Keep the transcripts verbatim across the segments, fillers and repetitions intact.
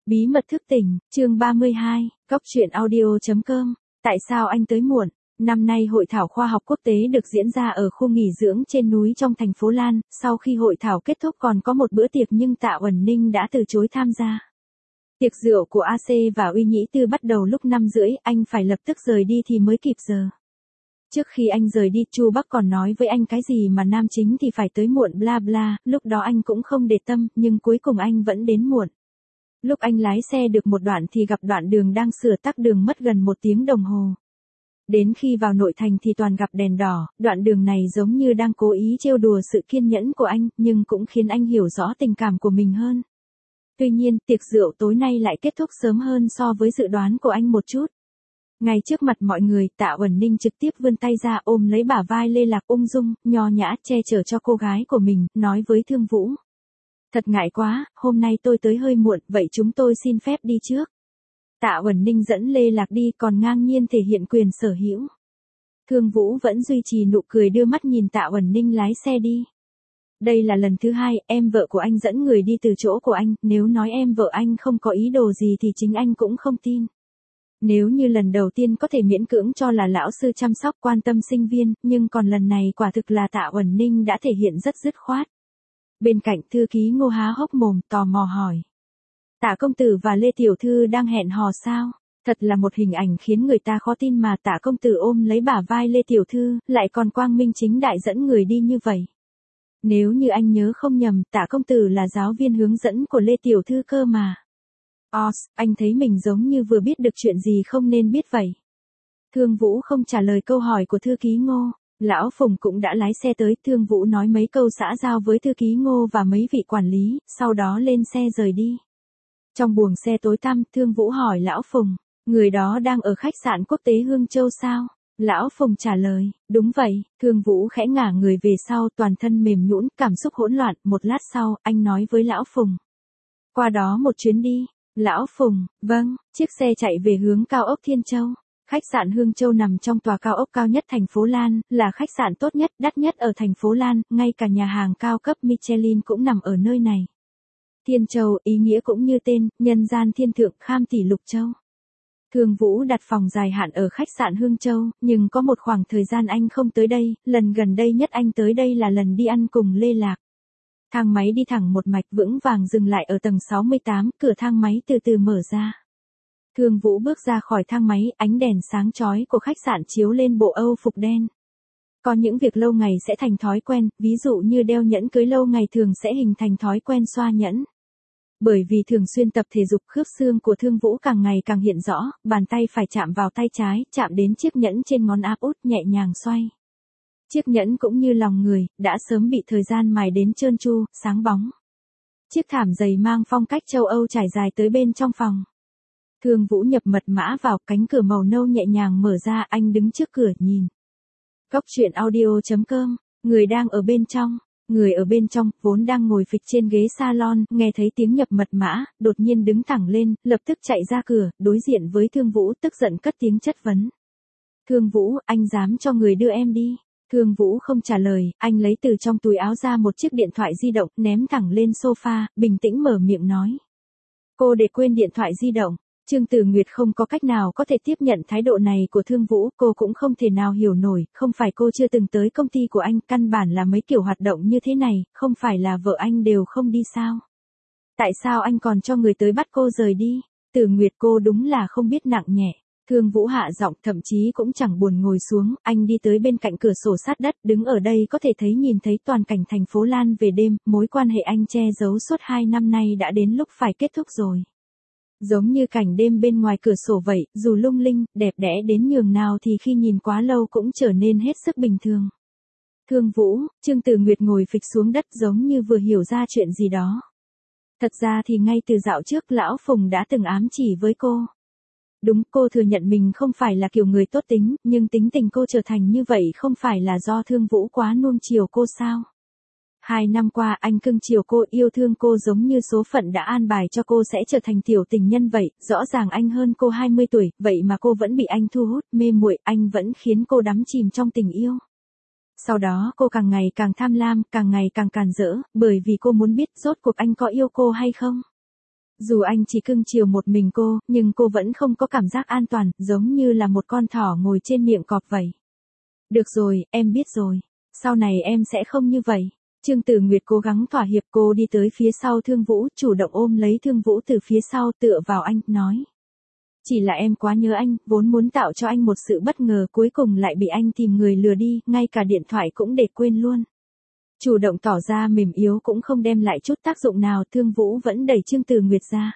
Bí mật thức tỉnh, chương ba mươi hai, Cóc truyện audio chấm com. Tại sao anh tới muộn? Năm nay hội thảo khoa học quốc tế được diễn ra ở khu nghỉ dưỡng trên núi trong thành phố Lan, sau khi hội thảo kết thúc còn có một bữa tiệc nhưng Tạ Uẩn Ninh đã từ chối tham gia. Tiệc rượu của a xê và Uy Nhĩ Tư bắt đầu lúc năm rưỡi, anh phải lập tức rời đi thì mới kịp giờ. Trước khi anh rời đi, Chu Bắc còn nói với anh cái gì mà nam chính thì phải tới muộn bla bla, lúc đó anh cũng không để tâm, nhưng cuối cùng anh vẫn đến muộn. Lúc anh lái xe được một đoạn thì gặp đoạn đường đang sửa tắc đường mất gần một tiếng đồng hồ. Đến khi vào nội thành thì toàn gặp đèn đỏ, đoạn đường này giống như đang cố ý trêu đùa sự kiên nhẫn của anh, nhưng cũng khiến anh hiểu rõ tình cảm của mình hơn. Tuy nhiên, tiệc rượu tối nay lại kết thúc sớm hơn so với dự đoán của anh một chút. Ngay trước mặt mọi người, Tạ Uẩn Ninh trực tiếp vươn tay ra ôm lấy bả vai Lê Lạc ung dung, nho nhã che chở cho cô gái của mình, nói với Thương Vũ. Thật ngại quá, hôm nay tôi tới hơi muộn, vậy chúng tôi xin phép đi trước. Tạ Uẩn Ninh dẫn Lê Lạc đi còn ngang nhiên thể hiện quyền sở hữu. Thương Vũ vẫn duy trì nụ cười đưa mắt nhìn Tạ Uẩn Ninh lái xe đi. Đây là lần thứ hai, em vợ của anh dẫn người đi từ chỗ của anh, nếu nói em vợ anh không có ý đồ gì thì chính anh cũng không tin. Nếu như lần đầu tiên có thể miễn cưỡng cho là lão sư chăm sóc quan tâm sinh viên, nhưng còn lần này quả thực là Tạ Uẩn Ninh đã thể hiện rất dứt khoát. Bên cạnh thư ký Ngô há hốc mồm tò mò hỏi. Tạ công tử và Lê tiểu thư đang hẹn hò sao? Thật là một hình ảnh khiến người ta khó tin mà Tạ công tử ôm lấy bả vai Lê tiểu thư, lại còn quang minh chính đại dẫn người đi như vậy. Nếu như anh nhớ không nhầm, Tạ công tử là giáo viên hướng dẫn của Lê tiểu thư cơ mà. Os, anh thấy mình giống như vừa biết được chuyện gì không nên biết vậy. Thương Vũ không trả lời câu hỏi của thư ký Ngô. Lão Phùng cũng đã lái xe tới, Thương Vũ nói mấy câu xã giao với thư ký Ngô và mấy vị quản lý, sau đó lên xe rời đi. Trong buồng xe tối tăm, Thương Vũ hỏi Lão Phùng, người đó đang ở khách sạn quốc tế Hương Châu sao? Lão Phùng trả lời, đúng vậy. Thương Vũ khẽ ngả người về sau, toàn thân mềm nhũn, cảm xúc hỗn loạn. Một lát sau, anh nói với Lão Phùng, qua đó một chuyến đi. Lão Phùng, vâng. Chiếc xe chạy về hướng cao ốc Thiên Châu. Khách sạn Hương Châu nằm trong tòa cao ốc cao nhất thành phố Lan, là khách sạn tốt nhất, đắt nhất ở thành phố Lan, ngay cả nhà hàng cao cấp Michelin cũng nằm ở nơi này. Thiên Châu, ý nghĩa cũng như tên, nhân gian thiên thượng, kham tỷ lục châu. Thương Vũ đặt phòng dài hạn ở khách sạn Hương Châu, nhưng có một khoảng thời gian anh không tới đây, lần gần đây nhất anh tới đây là lần đi ăn cùng Lê Lạc. Thang máy đi thẳng một mạch vững vàng dừng lại ở tầng sáu mươi tám, cửa thang máy từ từ mở ra. Thương Vũ bước ra khỏi thang máy, ánh đèn sáng chói của khách sạn chiếu lên bộ Âu phục đen. Có những việc lâu ngày sẽ thành thói quen, ví dụ như đeo nhẫn cưới lâu ngày thường sẽ hình thành thói quen xoa nhẫn. Bởi vì thường xuyên tập thể dục, khớp xương của Thương Vũ càng ngày càng hiện rõ, bàn tay phải chạm vào tay trái, chạm đến chiếc nhẫn trên ngón áp út, nhẹ nhàng xoay. Chiếc nhẫn cũng như lòng người, đã sớm bị thời gian mài đến trơn tru, sáng bóng. Chiếc thảm dày mang phong cách châu Âu trải dài tới bên trong phòng. Thương Vũ nhập mật mã vào, cánh cửa màu nâu nhẹ nhàng mở ra, anh đứng trước cửa nhìn. Cóc truyện audio chấm com, người đang ở bên trong. Người ở bên trong, vốn đang ngồi phịch trên ghế salon, nghe thấy tiếng nhập mật mã, đột nhiên đứng thẳng lên, lập tức chạy ra cửa, đối diện với Thương Vũ, tức giận cất tiếng chất vấn. Thương Vũ, anh dám cho người đưa em đi. Thương Vũ không trả lời, anh lấy từ trong túi áo ra một chiếc điện thoại di động, ném thẳng lên sofa, bình tĩnh mở miệng nói. Cô để quên điện thoại di động. Trương Tử Nguyệt không có cách nào có thể tiếp nhận thái độ này của Thương Vũ, cô cũng không thể nào hiểu nổi, không phải cô chưa từng tới công ty của anh, căn bản là mấy kiểu hoạt động như thế này, không phải là vợ anh đều không đi sao? Tại sao anh còn cho người tới bắt cô rời đi? Tử Nguyệt, cô đúng là không biết nặng nhẹ. Thương Vũ hạ giọng, thậm chí cũng chẳng buồn ngồi xuống, anh đi tới bên cạnh cửa sổ sát đất, đứng ở đây có thể thấy nhìn thấy toàn cảnh thành phố Lan về đêm, mối quan hệ anh che giấu suốt hai năm nay đã đến lúc phải kết thúc rồi. Giống như cảnh đêm bên ngoài cửa sổ vậy, dù lung linh, đẹp đẽ đến nhường nào thì khi nhìn quá lâu cũng trở nên hết sức bình thường. Thương Vũ, Trương Tử Nguyệt ngồi phịch xuống đất giống như vừa hiểu ra chuyện gì đó. Thật ra thì ngay từ dạo trước Lão Phùng đã từng ám chỉ với cô. Đúng, cô thừa nhận mình không phải là kiểu người tốt tính, nhưng tính tình cô trở thành như vậy không phải là do Thương Vũ quá nuông chiều cô sao? Hai năm qua anh cưng chiều cô, yêu thương cô giống như số phận đã an bài cho cô sẽ trở thành tiểu tình nhân vậy, rõ ràng anh hơn cô hai mươi tuổi, vậy mà cô vẫn bị anh thu hút, mê muội, anh vẫn khiến cô đắm chìm trong tình yêu. Sau đó cô càng ngày càng tham lam, càng ngày càng càn rỡ, bởi vì cô muốn biết rốt cuộc anh có yêu cô hay không. Dù anh chỉ cưng chiều một mình cô, nhưng cô vẫn không có cảm giác an toàn, giống như là một con thỏ ngồi trên miệng cọp vậy. Được rồi, em biết rồi. Sau này em sẽ không như vậy. Trương Tử Nguyệt cố gắng thỏa hiệp, cô đi tới phía sau Thương Vũ, chủ động ôm lấy Thương Vũ từ phía sau tựa vào anh, nói. Chỉ là em quá nhớ anh, vốn muốn tạo cho anh một sự bất ngờ, cuối cùng lại bị anh tìm người lừa đi, ngay cả điện thoại cũng để quên luôn. Chủ động tỏ ra mềm yếu cũng không đem lại chút tác dụng nào, Thương Vũ vẫn đẩy Trương Tử Nguyệt ra.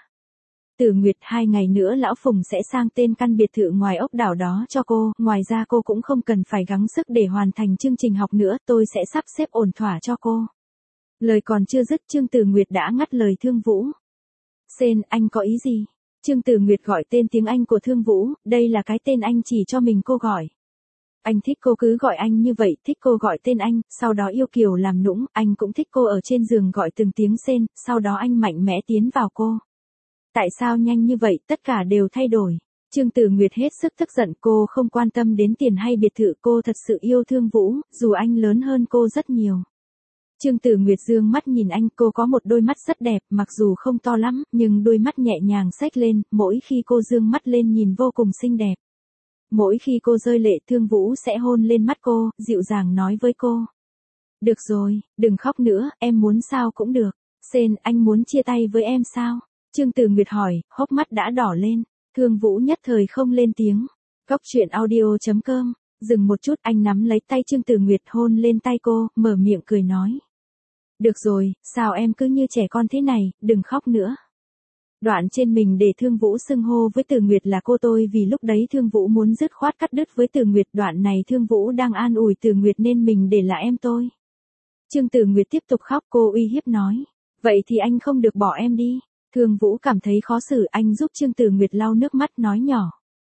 Tử Nguyệt, hai ngày nữa Lão Phùng sẽ sang tên căn biệt thự ngoài ốc đảo đó cho cô, ngoài ra cô cũng không cần phải gắng sức để hoàn thành chương trình học nữa, tôi sẽ sắp xếp ổn thỏa cho cô. Lời còn chưa dứt, Trương Tử Nguyệt đã ngắt lời Thương Vũ. Sen, anh có ý gì? Trương Tử Nguyệt gọi tên tiếng Anh của Thương Vũ, đây là cái tên anh chỉ cho mình cô gọi. Anh thích cô cứ gọi anh như vậy, thích cô gọi tên anh, sau đó yêu kiều làm nũng, anh cũng thích cô ở trên giường gọi từng tiếng Sen, sau đó anh mạnh mẽ tiến vào cô. Tại sao nhanh như vậy, tất cả đều thay đổi. Trương Tử Nguyệt hết sức tức giận, cô không quan tâm đến tiền hay biệt thự, cô thật sự yêu Thương Vũ, dù anh lớn hơn cô rất nhiều. Trương Tử Nguyệt dương mắt nhìn anh, cô có một đôi mắt rất đẹp, mặc dù không to lắm, nhưng đôi mắt nhẹ nhàng xếch lên, mỗi khi cô dương mắt lên nhìn vô cùng xinh đẹp. Mỗi khi cô rơi lệ, Thương Vũ sẽ hôn lên mắt cô, dịu dàng nói với cô. Được rồi, đừng khóc nữa, em muốn sao cũng được. Sen, anh muốn chia tay với em sao? Trương Tử Nguyệt hỏi, hốc mắt đã đỏ lên. Thương Vũ nhất thời không lên tiếng. Cóc truyện audio chấm com. Dừng một chút, anh nắm lấy tay Trương Tử Nguyệt, hôn lên tay cô, mở miệng cười nói. Được rồi, sao em cứ như trẻ con thế này, đừng khóc nữa. Đoạn trên mình để Thương Vũ xưng hô với Tử Nguyệt là cô tôi, vì lúc đấy Thương Vũ muốn dứt khoát cắt đứt với Tử Nguyệt, đoạn này Thương Vũ đang an ủi Tử Nguyệt nên mình để là em tôi. Trương Tử Nguyệt tiếp tục khóc, cô uy hiếp nói. Vậy thì anh không được bỏ em đi. Thương Vũ cảm thấy khó xử, anh giúp Trương Tử Nguyệt lau nước mắt nói nhỏ.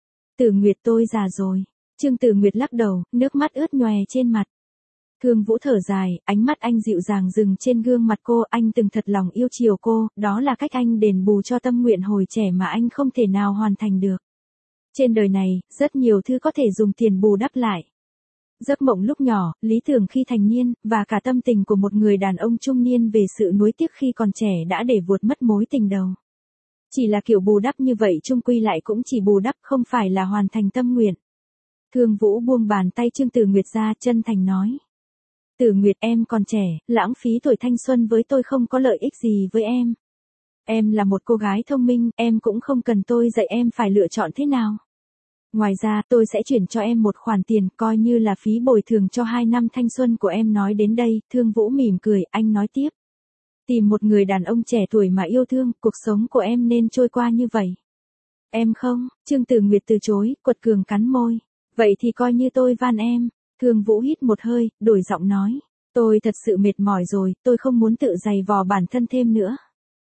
Tử Nguyệt, tôi già rồi. Trương Tử Nguyệt lắc đầu, nước mắt ướt nhòe trên mặt. Thương Vũ thở dài, ánh mắt anh dịu dàng dừng trên gương mặt cô, anh từng thật lòng yêu chiều cô, đó là cách anh đền bù cho tâm nguyện hồi trẻ mà anh không thể nào hoàn thành được. Trên đời này, rất nhiều thứ có thể dùng tiền bù đắp lại. Giấc mộng lúc nhỏ, lý tưởng khi thành niên, và cả tâm tình của một người đàn ông trung niên về sự nuối tiếc khi còn trẻ đã để vuột mất mối tình đầu. Chỉ là kiểu bù đắp như vậy chung quy lại cũng chỉ bù đắp, không phải là hoàn thành tâm nguyện. Thương Vũ buông bàn tay Trương Tử Nguyệt ra, chân thành nói. Tử Nguyệt, em còn trẻ, lãng phí tuổi thanh xuân với tôi không có lợi ích gì với em. Em là một cô gái thông minh, em cũng không cần tôi dạy em phải lựa chọn thế nào. Ngoài ra, tôi sẽ chuyển cho em một khoản tiền, coi như là phí bồi thường cho hai năm thanh xuân của em. Nói đến đây, Thương Vũ mỉm cười, anh nói tiếp. Tìm một người đàn ông trẻ tuổi mà yêu thương, cuộc sống của em nên trôi qua như vậy. Em không, Trương Tử Nguyệt từ chối, quật cường cắn môi. Vậy thì coi như tôi van em. Thương Vũ hít một hơi, đổi giọng nói. Tôi thật sự mệt mỏi rồi, tôi không muốn tự dày vò bản thân thêm nữa.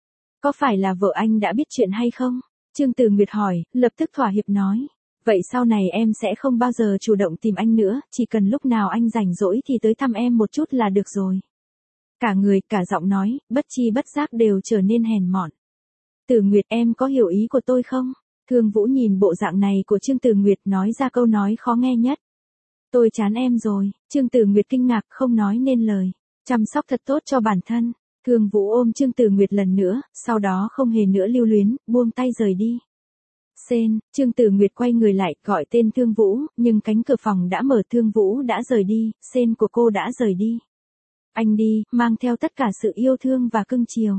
Có phải là vợ anh đã biết chuyện hay không? Trương Tử Nguyệt hỏi, lập tức thỏa hiệp nói. Vậy sau này em sẽ không bao giờ chủ động tìm anh nữa, chỉ cần lúc nào anh rảnh rỗi thì tới thăm em một chút là được rồi. Cả người, cả giọng nói, bất chi bất giác đều trở nên hèn mọn. Tử Nguyệt, em có hiểu ý của tôi không? Thương Vũ nhìn bộ dạng này của Trương Tử Nguyệt, nói ra câu nói khó nghe nhất. Tôi chán em rồi. Trương Tử Nguyệt kinh ngạc, không nói nên lời. Chăm sóc thật tốt cho bản thân. Thương Vũ ôm Trương Tử Nguyệt lần nữa, sau đó không hề nữa lưu luyến, buông tay rời đi. Sen, Trương Tử Nguyệt quay người lại, gọi tên Thương Vũ, nhưng cánh cửa phòng đã mở, Thương Vũ đã rời đi, Sen của cô đã rời đi. Anh đi, mang theo tất cả sự yêu thương và cưng chiều.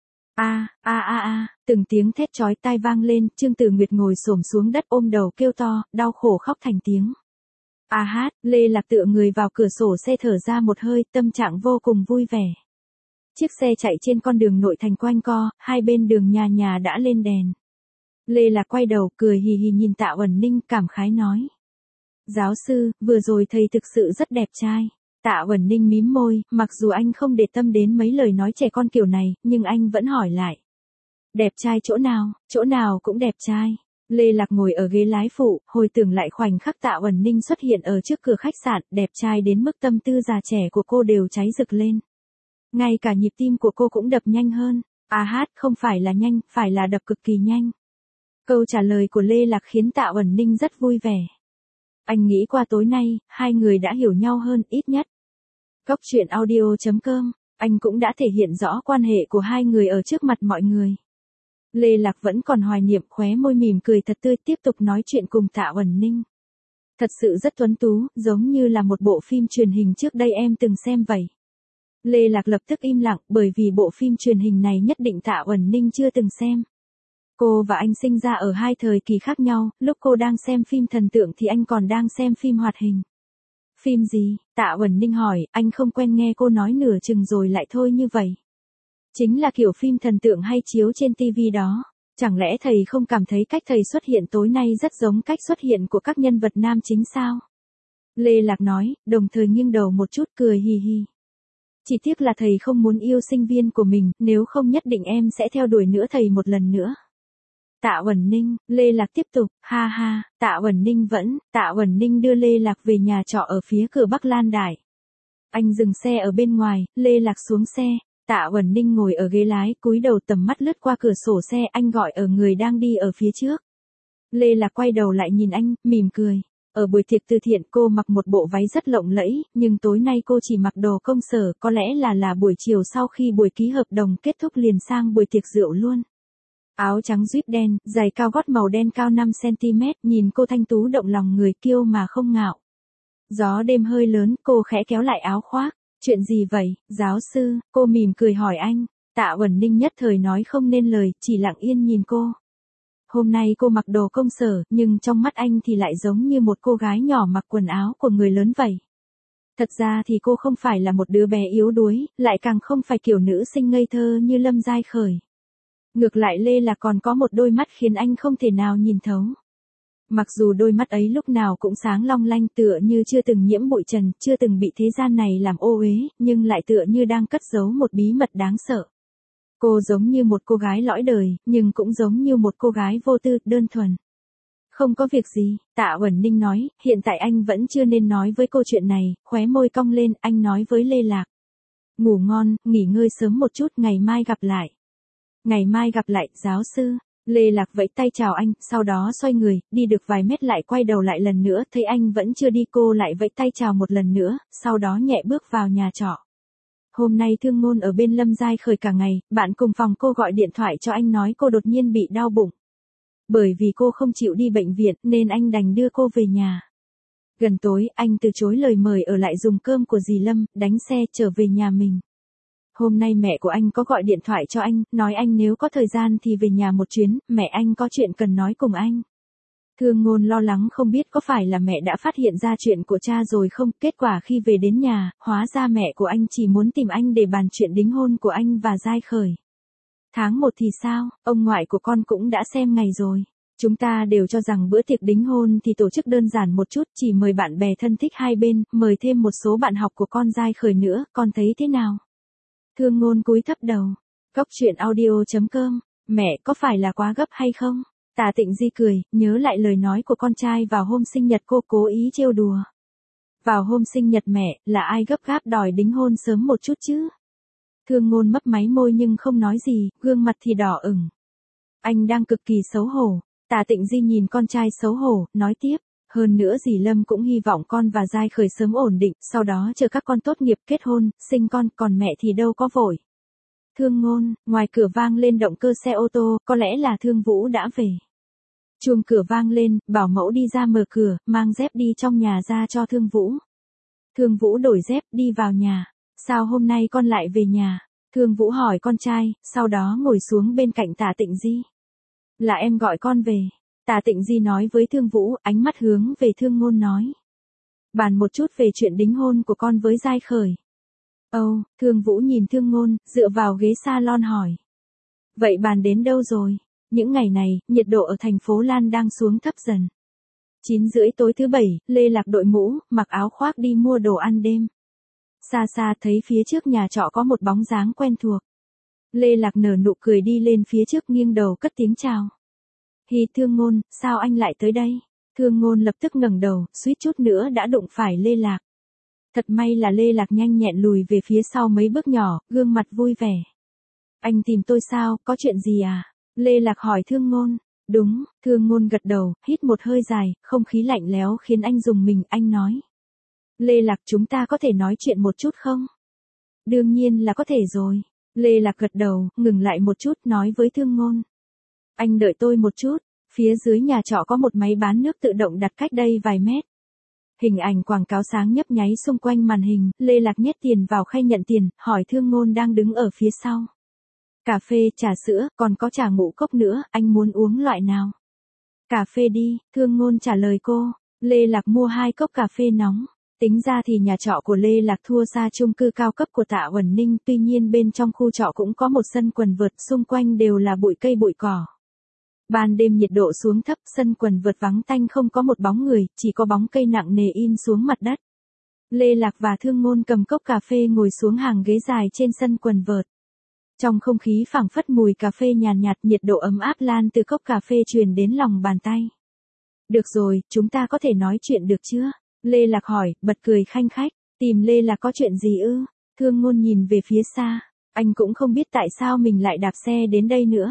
A, a a a, từng tiếng thét chói tai vang lên, Trương Tử Nguyệt ngồi xổm xuống đất ôm đầu kêu to, đau khổ khóc thành tiếng. A hát, Lê Lạc tựa người vào cửa sổ xe thở ra một hơi, tâm trạng vô cùng vui vẻ. Chiếc xe chạy trên con đường nội thành quanh co, hai bên đường nhà nhà đã lên đèn. Lê Lạc quay đầu, cười hì hì nhìn Tạ Uẩn Ninh, cảm khái nói. Giáo sư, vừa rồi thầy thực sự rất đẹp trai. Tạ Uẩn Ninh mím môi, mặc dù anh không để tâm đến mấy lời nói trẻ con kiểu này, nhưng anh vẫn hỏi lại. Đẹp trai chỗ nào, chỗ nào cũng đẹp trai. Lê Lạc ngồi ở ghế lái phụ, hồi tưởng lại khoảnh khắc Tạ Uẩn Ninh xuất hiện ở trước cửa khách sạn, đẹp trai đến mức tâm tư già trẻ của cô đều cháy rực lên. Ngay cả nhịp tim của cô cũng đập nhanh hơn. A hát, không phải là nhanh, phải là đập cực kỳ nhanh. Câu trả lời của Lê Lạc khiến Tạ Uẩn Ninh rất vui vẻ. Anh nghĩ qua tối nay, hai người đã hiểu nhau hơn, ít nhất. Cóc truyện audio chấm com, anh cũng đã thể hiện rõ quan hệ của hai người ở trước mặt mọi người. Lê Lạc vẫn còn hoài niệm, khóe môi mỉm cười thật tươi, tiếp tục nói chuyện cùng Tạ Uẩn Ninh. Thật sự rất tuấn tú, giống như là một bộ phim truyền hình trước đây em từng xem vậy. Lê Lạc lập tức im lặng, bởi vì bộ phim truyền hình này nhất định Tạ Uẩn Ninh chưa từng xem. Cô và anh sinh ra ở hai thời kỳ khác nhau, lúc cô đang xem phim thần tượng thì anh còn đang xem phim hoạt hình. Phim gì? Tạ Uẩn Ninh hỏi, anh không quen nghe cô nói nửa chừng rồi lại thôi như vậy. Chính là kiểu phim thần tượng hay chiếu trên tivi đó. Chẳng lẽ thầy không cảm thấy cách thầy xuất hiện tối nay rất giống cách xuất hiện của các nhân vật nam chính sao? Lê Lạc nói, đồng thời nghiêng đầu một chút cười hì hì. Chỉ tiếc là thầy không muốn yêu sinh viên của mình, nếu không nhất định em sẽ theo đuổi nữa thầy một lần nữa. Tạ Uẩn Ninh, Lê Lạc tiếp tục, ha ha, Tạ Uẩn Ninh vẫn, Tạ Uẩn Ninh đưa Lê Lạc về nhà trọ ở phía cửa Bắc Lan Đài. Anh dừng xe ở bên ngoài, Lê Lạc xuống xe, Tạ Uẩn Ninh ngồi ở ghế lái, cúi đầu tầm mắt lướt qua cửa sổ xe, anh gọi ở người đang đi ở phía trước. Lê Lạc quay đầu lại nhìn anh, mỉm cười. Ở buổi tiệc từ thiện cô mặc một bộ váy rất lộng lẫy, nhưng tối nay cô chỉ mặc đồ công sở, có lẽ là là buổi chiều sau khi buổi ký hợp đồng kết thúc liền sang buổi tiệc rượu luôn. Áo trắng duýt đen, giày cao gót màu đen cao năm xăng ti mét, nhìn cô thanh tú động lòng người, kiêu mà không ngạo. Gió đêm hơi lớn, cô khẽ kéo lại áo khoác. Chuyện gì vậy, giáo sư? Cô mỉm cười hỏi anh. Tạ Uẩn Ninh nhất thời nói không nên lời, chỉ lặng yên nhìn cô. Hôm nay cô mặc đồ công sở, nhưng trong mắt anh thì lại giống như một cô gái nhỏ mặc quần áo của người lớn vậy. Thật ra thì cô không phải là một đứa bé yếu đuối, lại càng không phải kiểu nữ sinh ngây thơ như Lâm Giai Khởi. Ngược lại Lê Lạc còn có một đôi mắt khiến anh không thể nào nhìn thấu. Mặc dù đôi mắt ấy lúc nào cũng sáng long lanh tựa như chưa từng nhiễm bụi trần, chưa từng bị thế gian này làm ô uế, nhưng lại tựa như đang cất giấu một bí mật đáng sợ. Cô giống như một cô gái lõi đời, nhưng cũng giống như một cô gái vô tư, đơn thuần. Không có việc gì, Tạ Uẩn Ninh nói, hiện tại anh vẫn chưa nên nói với cô chuyện này, khóe môi cong lên, anh nói với Lê Lạc. Ngủ ngon, nghỉ ngơi sớm một chút, ngày mai gặp lại. Ngày mai gặp lại, giáo sư. Lê Lạc vẫy tay chào anh, sau đó xoay người, đi được vài mét lại quay đầu lại lần nữa, thấy anh vẫn chưa đi cô lại vẫy tay chào một lần nữa, sau đó nhẹ bước vào nhà trọ. Hôm nay Thương Ngôn ở bên Lâm Giai Khởi cả ngày, bạn cùng phòng cô gọi điện thoại cho anh nói cô đột nhiên bị đau bụng. Bởi vì cô không chịu đi bệnh viện nên anh đành đưa cô về nhà. Gần tối, anh từ chối lời mời ở lại dùng cơm của dì Lâm, đánh xe trở về nhà mình. Hôm nay mẹ của anh có gọi điện thoại cho anh, nói anh nếu có thời gian thì về nhà một chuyến, mẹ anh có chuyện cần nói cùng anh. Thương Ngôn lo lắng không biết có phải là mẹ đã phát hiện ra chuyện của cha rồi không, kết quả khi về đến nhà, hóa ra mẹ của anh chỉ muốn tìm anh để bàn chuyện đính hôn của anh và Giai Khởi. Tháng một thì sao, ông ngoại của con cũng đã xem ngày rồi. Chúng ta đều cho rằng bữa tiệc đính hôn thì tổ chức đơn giản một chút, chỉ mời bạn bè thân thích hai bên, mời thêm một số bạn học của con Giai Khởi nữa, con thấy thế nào? Thương Ngôn cúi thấp đầu. Cốc truyện audio chấm com, mẹ có phải là quá gấp hay không? Tạ Tịnh Di cười, nhớ lại lời nói của con trai vào hôm sinh nhật cô cố ý trêu đùa. Vào hôm sinh nhật mẹ, là ai gấp gáp đòi đính hôn sớm một chút chứ? Thương Ngôn mấp máy môi nhưng không nói gì, gương mặt thì đỏ ửng. Anh đang cực kỳ xấu hổ. Tạ Tịnh Di nhìn con trai xấu hổ, nói tiếp. Hơn nữa dì Lâm cũng hy vọng con và Giai Khởi sớm ổn định, sau đó chờ các con tốt nghiệp kết hôn, sinh con, còn mẹ thì đâu có vội. Thương Ngôn, ngoài cửa vang lên động cơ xe ô tô, có lẽ là Thương Vũ đã về. Chuông cửa vang lên, bảo mẫu đi ra mở cửa, mang dép đi trong nhà ra cho Thương Vũ. Thương Vũ đổi dép, đi vào nhà. Sao hôm nay con lại về nhà? Thương Vũ hỏi con trai, sau đó ngồi xuống bên cạnh Tạ Tịnh Di. Là em gọi con về. Tạ Tịnh Di nói với Thương Vũ, ánh mắt hướng về Thương Ngôn nói. Bàn một chút về chuyện đính hôn của con với Giai Khởi. Ồ, oh, Thương Vũ nhìn Thương Ngôn, dựa vào ghế salon hỏi. Vậy bàn đến đâu rồi? Những ngày này, nhiệt độ ở thành phố Lan đang xuống thấp dần. chín rưỡi tối thứ bảy, Lê Lạc đội mũ, mặc áo khoác đi mua đồ ăn đêm. Xa xa thấy phía trước nhà trọ có một bóng dáng quen thuộc. Lê Lạc nở nụ cười đi lên phía trước nghiêng đầu cất tiếng chào. Hi Thương Ngôn, sao anh lại tới đây? Thương Ngôn lập tức ngẩng đầu, suýt chút nữa đã đụng phải Lê Lạc. Thật may là Lê Lạc nhanh nhẹn lùi về phía sau mấy bước nhỏ, gương mặt vui vẻ. Anh tìm tôi sao, có chuyện gì à? Lê Lạc hỏi Thương Ngôn. Đúng, Thương Ngôn gật đầu, hít một hơi dài, không khí lạnh lẽo khiến anh rùng mình, anh nói. Lê Lạc, chúng ta có thể nói chuyện một chút không? Đương nhiên là có thể rồi. Lê Lạc gật đầu, ngừng lại một chút, nói với Thương Ngôn. Anh đợi tôi một chút, phía dưới nhà trọ có một máy bán nước tự động đặt cách đây vài mét. Hình ảnh quảng cáo sáng nhấp nháy xung quanh màn hình, Lê Lạc nhét tiền vào khay nhận tiền, hỏi Thương Ngôn đang đứng ở phía sau. Cà phê, trà sữa, còn có trà ngũ cốc nữa, anh muốn uống loại nào? Cà phê đi, Thương Ngôn trả lời cô. Lê Lạc mua hai cốc cà phê nóng. Tính ra thì nhà trọ của Lê Lạc thua xa chung cư cao cấp của Tạ Uẩn Ninh, tuy nhiên bên trong khu trọ cũng có một sân quần vợt, xung quanh đều là bụi cây bụi cỏ. Ban đêm nhiệt độ xuống thấp, sân quần vợt vắng tanh không có một bóng người, chỉ có bóng cây nặng nề in xuống mặt đất. Lê Lạc và Thương Ngôn cầm cốc cà phê ngồi xuống hàng ghế dài trên sân quần vợt. Trong không khí phảng phất mùi cà phê nhàn nhạt, nhiệt độ ấm áp lan từ cốc cà phê truyền đến lòng bàn tay. Được rồi, chúng ta có thể nói chuyện được chưa? Lê Lạc hỏi, bật cười khanh khách. Tìm Lê Lạc có chuyện gì ư? Thương Ngôn nhìn về phía xa. Anh cũng không biết tại sao mình lại đạp xe đến đây nữa.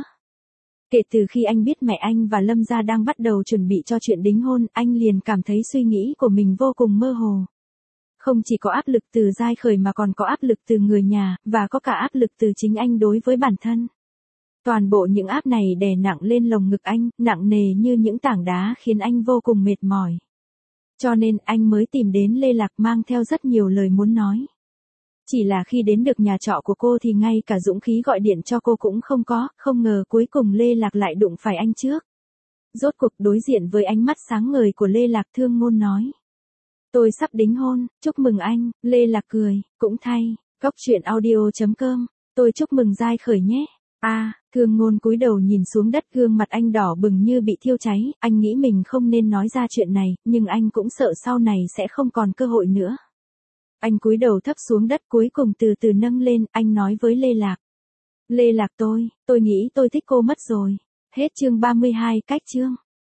Kể từ khi anh biết mẹ anh và Lâm gia đang bắt đầu chuẩn bị cho chuyện đính hôn, anh liền cảm thấy suy nghĩ của mình vô cùng mơ hồ. Không chỉ có áp lực từ Giai Khởi mà còn có áp lực từ người nhà, và có cả áp lực từ chính anh đối với bản thân. Toàn bộ những áp này đè nặng lên lồng ngực anh, nặng nề như những tảng đá khiến anh vô cùng mệt mỏi. Cho nên anh mới tìm đến Lê Lạc mang theo rất nhiều lời muốn nói. Chỉ là khi đến được nhà trọ của cô thì ngay cả dũng khí gọi điện cho cô cũng không có, không ngờ cuối cùng Lê Lạc lại đụng phải anh trước. Rốt cuộc đối diện với ánh mắt sáng ngời của Lê Lạc, Thương Ngôn nói. Tôi sắp đính hôn, chúc mừng anh. Lê Lạc cười, cũng thay, Cóc Truyện Audio chấm com, tôi chúc mừng Giai Khởi nhé. A, à, Thương Ngôn cúi đầu nhìn xuống đất, gương mặt anh đỏ bừng như bị thiêu cháy, anh nghĩ mình không nên nói ra chuyện này, nhưng anh cũng sợ sau này sẽ không còn cơ hội nữa. Anh cúi đầu thấp xuống đất, cuối cùng từ từ nâng lên, anh nói với Lê Lạc. Lê Lạc tôi, tôi nghĩ tôi thích cô mất rồi. Hết chương ba mươi hai, cách chương.